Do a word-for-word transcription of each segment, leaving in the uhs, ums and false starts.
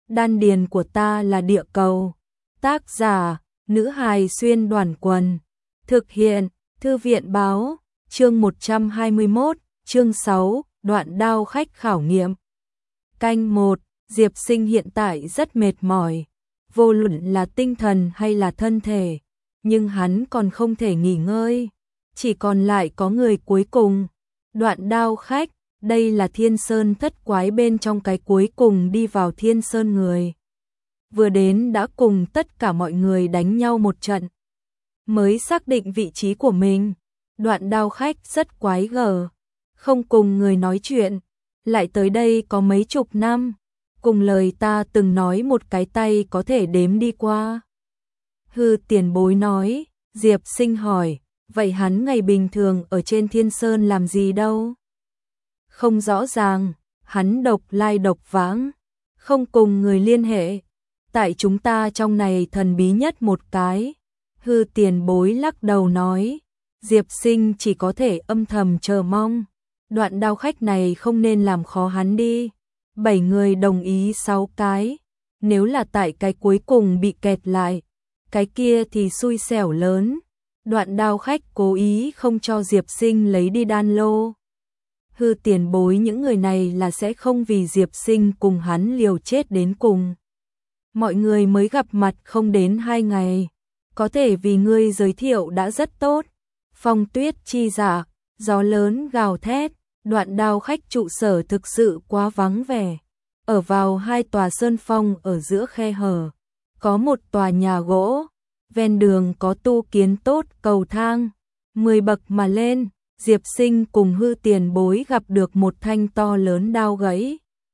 đan điền của ta là địa cầu. Tác giả, nữ hài xuyên đoàn quần. Thực hiện, thư viện báo, chương một trăm hai mươi mốt, chương sáu, đoạn đao khách khảo nghiệm. Canh một, Diệp Sinh hiện tại rất mệt mỏi, vô luận là tinh thần hay là thân thể, nhưng hắn còn không thể nghỉ ngơi. Chỉ còn lại có người cuối cùng, đoạn đao khách, đây là Thiên Sơn thất quái bên trong cái cuối cùng đi vào Thiên Sơn người. Vừa đến đã cùng tất cả mọi người đánh nhau một trận, mới xác định vị trí của mình. Đoạn đao khách rất quái gở, không cùng người nói chuyện, lại tới đây có mấy chục năm, cùng lời ta từng nói một cái tay có thể đếm đi qua. Hư tiền bối nói. Diệp Sinh hỏi, vậy hắn ngày bình thường ở trên Thiên Sơn làm gì đâu? Không rõ ràng, hắn độc lai độc vãng, không cùng người liên hệ. Tại chúng ta trong này thần bí nhất một cái. Hư tiền bối lắc đầu nói. Diệp Sinh chỉ có thể âm thầm chờ mong. Đoạn đao khách này không nên làm khó hắn đi. Bảy người đồng ý sáu cái. Nếu là tại cái cuối cùng bị kẹt lại, cái kia thì xui xẻo lớn. Đoạn đao khách cố ý không cho Diệp Sinh lấy đi đan lô. Hư tiền bối những người này là sẽ không vì Diệp Sinh cùng hắn liều chết đến cùng. Mọi người mới gặp mặt không đến hai ngày, có thể vì ngươi giới thiệu đã rất tốt. Phong tuyết chi dạ, gió lớn gào thét, đoạn đao khách trụ sở thực sự quá vắng vẻ. Ở vào hai tòa sơn phong ở giữa khe hở, có một tòa nhà gỗ, ven đường có tu kiến tốt cầu thang, mười bậc mà lên. Diệp Sinh cùng hư tiền bối gặp được một thanh to lớn đao gãy,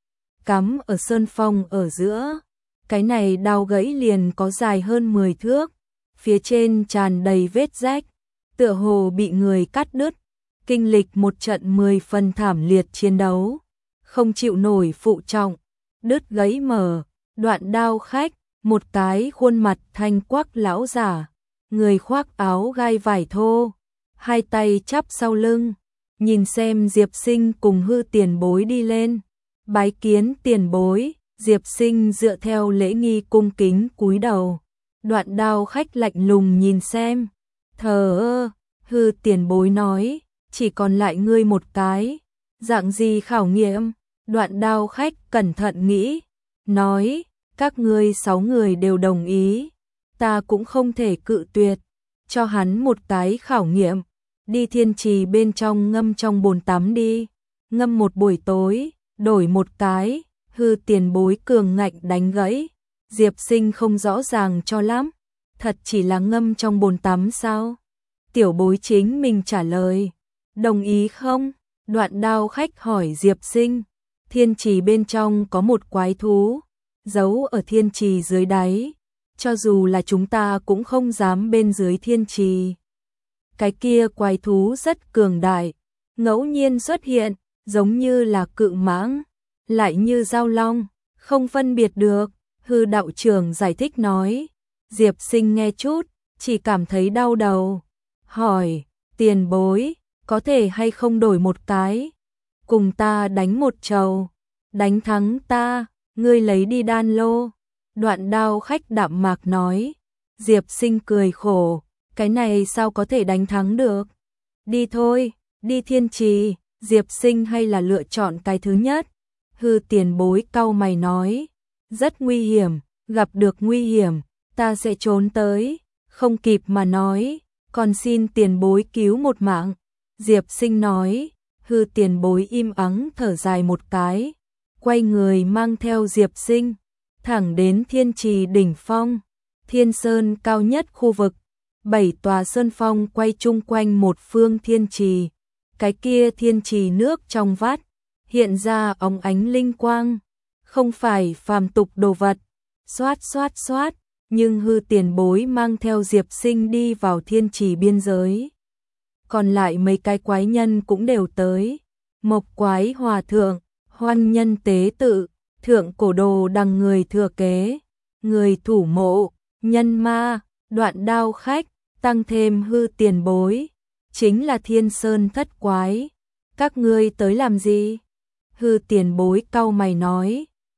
cắm ở sơn phong ở giữa. Cái này đao gãy liền có dài hơn mười thước, phía trên tràn đầy vết rách, tựa hồ bị người cắt đứt. Kinh lịch một trận mười phần thảm liệt chiến đấu, không chịu nổi phụ trọng, đứt gãy mở. Đoạn đao khách, một cái khuôn mặt thanh quắc lão giả, người khoác áo gai vải thô, hai tay chắp sau lưng, nhìn xem Diệp Sinh cùng hư tiền bối đi lên. Bái kiến tiền bối. Diệp Sinh dựa theo lễ nghi cung kính cúi đầu. Đoạn đao khách lạnh lùng nhìn xem, thờ ơ. Hư tiền bối nói, chỉ còn lại ngươi một cái. Dạng gì khảo nghiệm? Đoạn đao khách cẩn thận nghĩ, nói, các ngươi sáu người đều đồng ý, ta cũng không thể cự tuyệt. Cho hắn một cái khảo nghiệm, đi thiên trì bên trong ngâm trong bồn tắm đi, ngâm một buổi tối, đổi một cái. Hư tiền bối cường ngạnh đánh gãy. Diệp Sinh không rõ ràng cho lắm, thật chỉ là ngâm trong bồn tắm sao? Tiểu bối chính mình trả lời, đồng ý không? Đoạn đao khách hỏi Diệp Sinh. Thiên trì bên trong có một quái thú, giấu ở thiên trì dưới đáy, cho dù là chúng ta cũng không dám bên dưới thiên trì. Cái kia quái thú rất cường đại, ngẫu nhiên xuất hiện, giống như là cự mãng, lại như giao long, không phân biệt được. Hư đạo trưởng giải thích nói. Diệp Sinh nghe chút, chỉ cảm thấy đau đầu, hỏi, tiền bối, có thể hay không đổi một cái, cùng ta đánh một trầu, đánh thắng ta, ngươi lấy đi đan lô. Đoạn đao khách đạm mạc nói. Diệp Sinh cười khổ, cái này sao có thể đánh thắng được? Đi thôi, đi thiên trì. Diệp Sinh hay là lựa chọn cái thứ nhất. Hư tiền bối cau mày nói, rất nguy hiểm, gặp được nguy hiểm, ta sẽ trốn tới. Không kịp mà nói, còn xin tiền bối cứu một mạng. Diệp Sinh nói. Hư tiền bối im ắng thở dài một cái, quay người mang theo Diệp Sinh, thẳng đến thiên trì đỉnh phong. Thiên Sơn cao nhất khu vực, bảy tòa sơn phong quay chung quanh một phương thiên trì. Cái kia thiên trì nước trong vắt, hiện ra óng ánh linh quang, không phải phàm tục đồ vật. Xoát xoát xoát, nhưng hư tiền bối mang theo Diệp Sinh đi vào thiên trì biên giới. Còn lại mấy cái quái nhân cũng đều tới. Mộc quái hòa thượng, hoan nhân tế tự, thượng cổ đồ đằng người thừa kế, người thủ mộ, nhân ma, đoạn đao khách, tăng thêm hư tiền bối, chính là Thiên Sơn thất quái. Các ngươi tới làm gì? Hư tiền bối cau mày nói,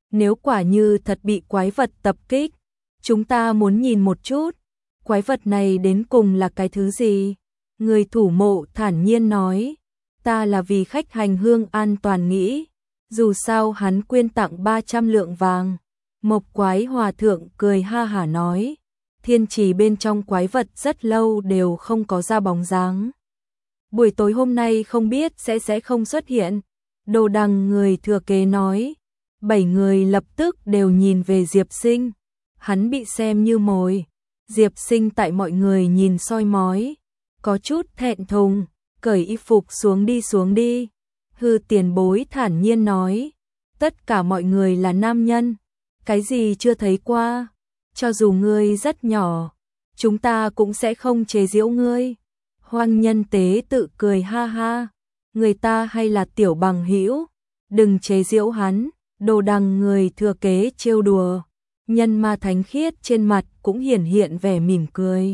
nếu quả như thật bị quái vật tập kích, chúng ta muốn nhìn một chút, quái vật này đến cùng là cái thứ gì? Người thủ mộ thản nhiên nói, ta là vì khách hành hương an toàn nghĩ, dù sao hắn quyên tặng ba trăm lượng vàng. Mộc Quái Hòa thượng cười ha hả nói, thiên trì bên trong quái vật rất lâu đều không có ra bóng dáng. Buổi tối hôm nay không biết sẽ sẽ không xuất hiện. Đồ Đằng người thừa kế nói, bảy người lập tức đều nhìn về Diệp Sinh, hắn bị xem như mồi. Diệp Sinh tại mọi người nhìn soi mói, có chút thẹn thùng, cởi y phục xuống đi xuống đi. Hư Tiền Bối thản nhiên nói, tất cả mọi người là nam nhân, cái gì chưa thấy qua, cho dù ngươi rất nhỏ, chúng ta cũng sẽ không chế giễu ngươi. Hoang Nhân Tế tự cười ha ha, người ta hay là tiểu bằng hữu, đừng chế giễu hắn. Đồ Đằng người thừa kế trêu đùa, Nhân Ma thánh khiết trên mặt cũng hiển hiện vẻ mỉm cười.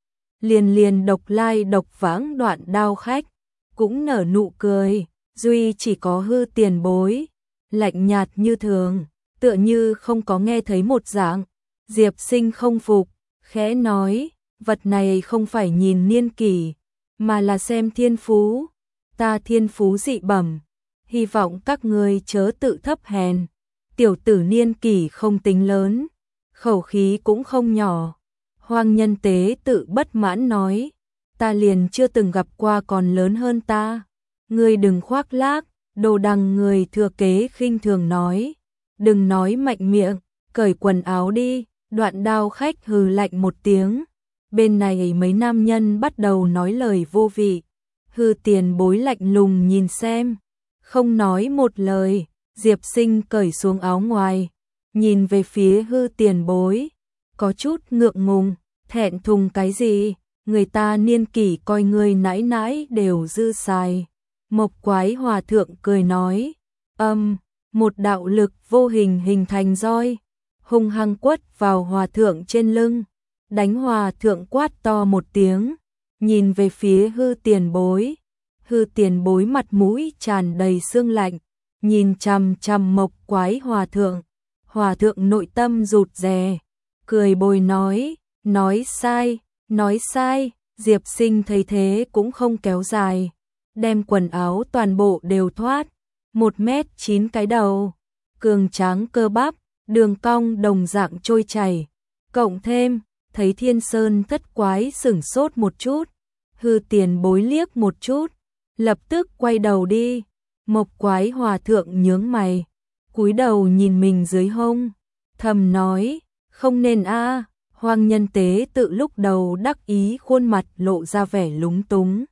Liền liền Độc Lai Độc Vãng Đoạn Đao khách cũng nở nụ cười, duy chỉ có Hư Tiền Bối lạnh nhạt như thường, tựa như không có nghe thấy một dạng. Diệp Sinh không phục, khẽ nói, vật này không phải nhìn niên kỷ, mà là xem thiên phú. Ta thiên phú dị bẩm, hy vọng các ngươi chớ tự thấp hèn. Tiểu tử niên kỷ không tính lớn, khẩu khí cũng không nhỏ. Hoang Nhân Tế tự bất mãn nói, ta liền chưa từng gặp qua còn lớn hơn ta. Ngươi đừng khoác lác. Đồ Đằng người thừa kế khinh thường nói, đừng nói mạnh miệng, cởi quần áo đi. Đoạn Đao khách hừ lạnh một tiếng, bên này mấy nam nhân bắt đầu nói lời vô vị. Hư Tiền Bối lạnh lùng nhìn xem, không nói một lời. Diệp Sinh cởi xuống áo ngoài, nhìn về phía Hư Tiền Bối, có chút ngượng ngùng, thẹn thùng cái gì, người ta niên kỷ coi người nãi nãi đều dư xài. Mộc Quái Hòa thượng cười nói, âm, một đạo lực vô hình hình thành roi, hung hăng quất vào hòa thượng trên lưng, đánh hòa thượng quát to một tiếng, nhìn về phía Hư Tiền Bối. Hư Tiền Bối mặt mũi tràn đầy sương lạnh, nhìn chằm chằm Mộc Quái Hòa thượng. Hòa thượng nội tâm rụt rè, cười bồi nói, nói sai, nói sai. Diệp Sinh thấy thế cũng không kéo dài, đem quần áo toàn bộ đều thoát, một mét chín cái đầu, cường tráng cơ bắp, đường cong đồng dạng trôi chảy. Cộng thêm, thấy Thiên Sơn thất quái sửng sốt một chút, Hư Tiền Bối liếc một chút, lập tức quay đầu đi. Mộc Quái Hòa thượng nhướng mày, cúi đầu nhìn mình dưới hông, thầm nói, không nên a. Hoang Nhân Tế tự lúc đầu đắc ý khuôn mặt lộ ra vẻ lúng túng.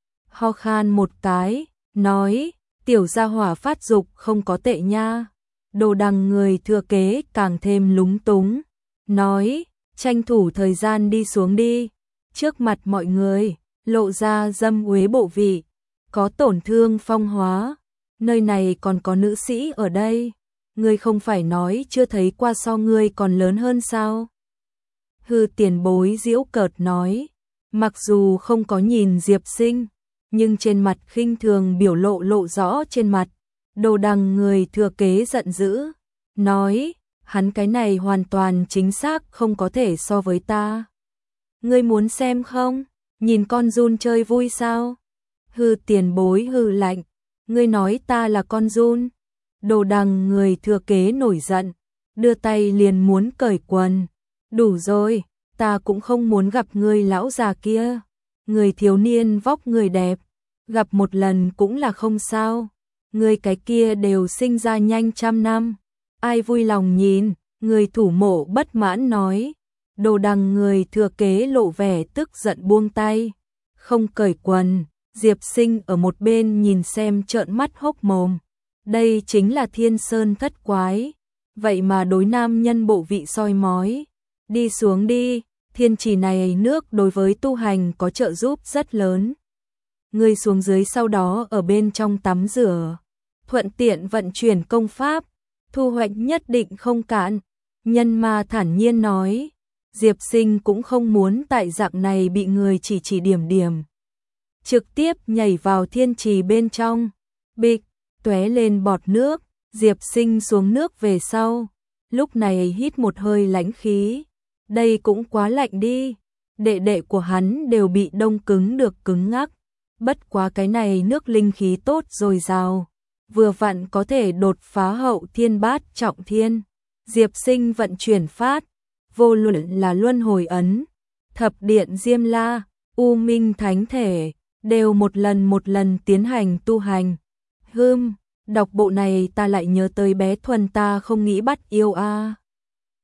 Ho khan một cái, nói, tiểu gia hỏa phát dục không có tệ nha. Đồ Đằng người thừa kế càng thêm lúng túng, nói, tranh thủ thời gian đi xuống đi. Trước mặt mọi người, lộ ra dâm uế bộ vị, có tổn thương phong hóa. Nơi này còn có nữ sĩ ở đây, ngươi không phải nói chưa thấy qua so ngươi còn lớn hơn sao? Hư Tiền Bối giễu cợt nói, mặc dù không có nhìn Diệp Sinh, nhưng trên mặt khinh thường biểu lộ lộ rõ trên mặt. Đồ Đằng người thừa kế giận dữ, nói, hắn cái này hoàn toàn chính xác không có thể so với ta. Ngươi muốn xem không? Nhìn con giun chơi vui sao? Hư Tiền Bối hừ lạnh, ngươi nói ta là con giun? Đồ Đằng người thừa kế nổi giận, đưa tay liền muốn cởi quần. Đủ rồi, ta cũng không muốn gặp ngươi lão già kia. Người thiếu niên vóc người đẹp, gặp một lần cũng là không sao. Người cái kia đều sinh ra nhanh trăm năm, ai vui lòng nhìn. Người thủ mộ bất mãn nói. Đồ Đằng người thừa kế lộ vẻ tức giận buông tay, không cởi quần. Diệp Sinh ở một bên nhìn xem trợn mắt hốc mồm. Đây chính là Thiên Sơn thất quái, vậy mà đối nam nhân bộ vị soi mói. Đi xuống đi, thiên trì này nước đối với tu hành có trợ giúp rất lớn. Ngươi xuống dưới sau đó ở bên trong tắm rửa, thuận tiện vận chuyển công pháp, thu hoạch nhất định không cạn. Nhân Ma thản nhiên nói. Diệp Sinh cũng không muốn tại dạng này bị người chỉ chỉ điểm điểm, trực tiếp nhảy vào thiên trì bên trong, bịch, tóe lên bọt nước, Diệp Sinh xuống nước về sau, lúc này hít một hơi lãnh khí. Đây cũng quá lạnh đi, đệ đệ của hắn đều bị đông cứng được cứng ngắc. Bất quá cái này nước linh khí tốt dồi dào, vừa vặn có thể đột phá hậu thiên bát trọng thiên. Diệp Sinh vận chuyển phát, vô luận là luân hồi ấn, thập điện diêm la, u minh thánh thể, đều một lần một lần tiến hành tu hành. Hưm, đọc bộ này ta lại nhớ tới bé Thuần ta không nghĩ bắt yêu a.